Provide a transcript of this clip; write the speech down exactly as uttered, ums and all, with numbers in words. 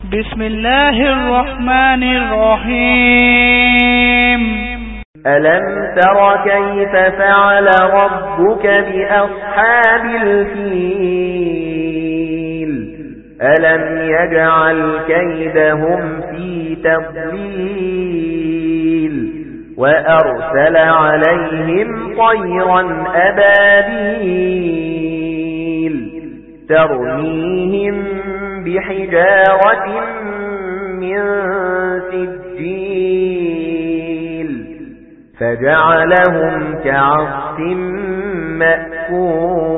بسم الله الرحمن الرحيم. ألم تر كيف فعل ربك بأصحاب الفيل ألم يجعل كيدهم في تضليل وأرسل عليهم طيرا أبابيل ترميهم بحجارة من سجيل فجعلهم كعصف مأكول.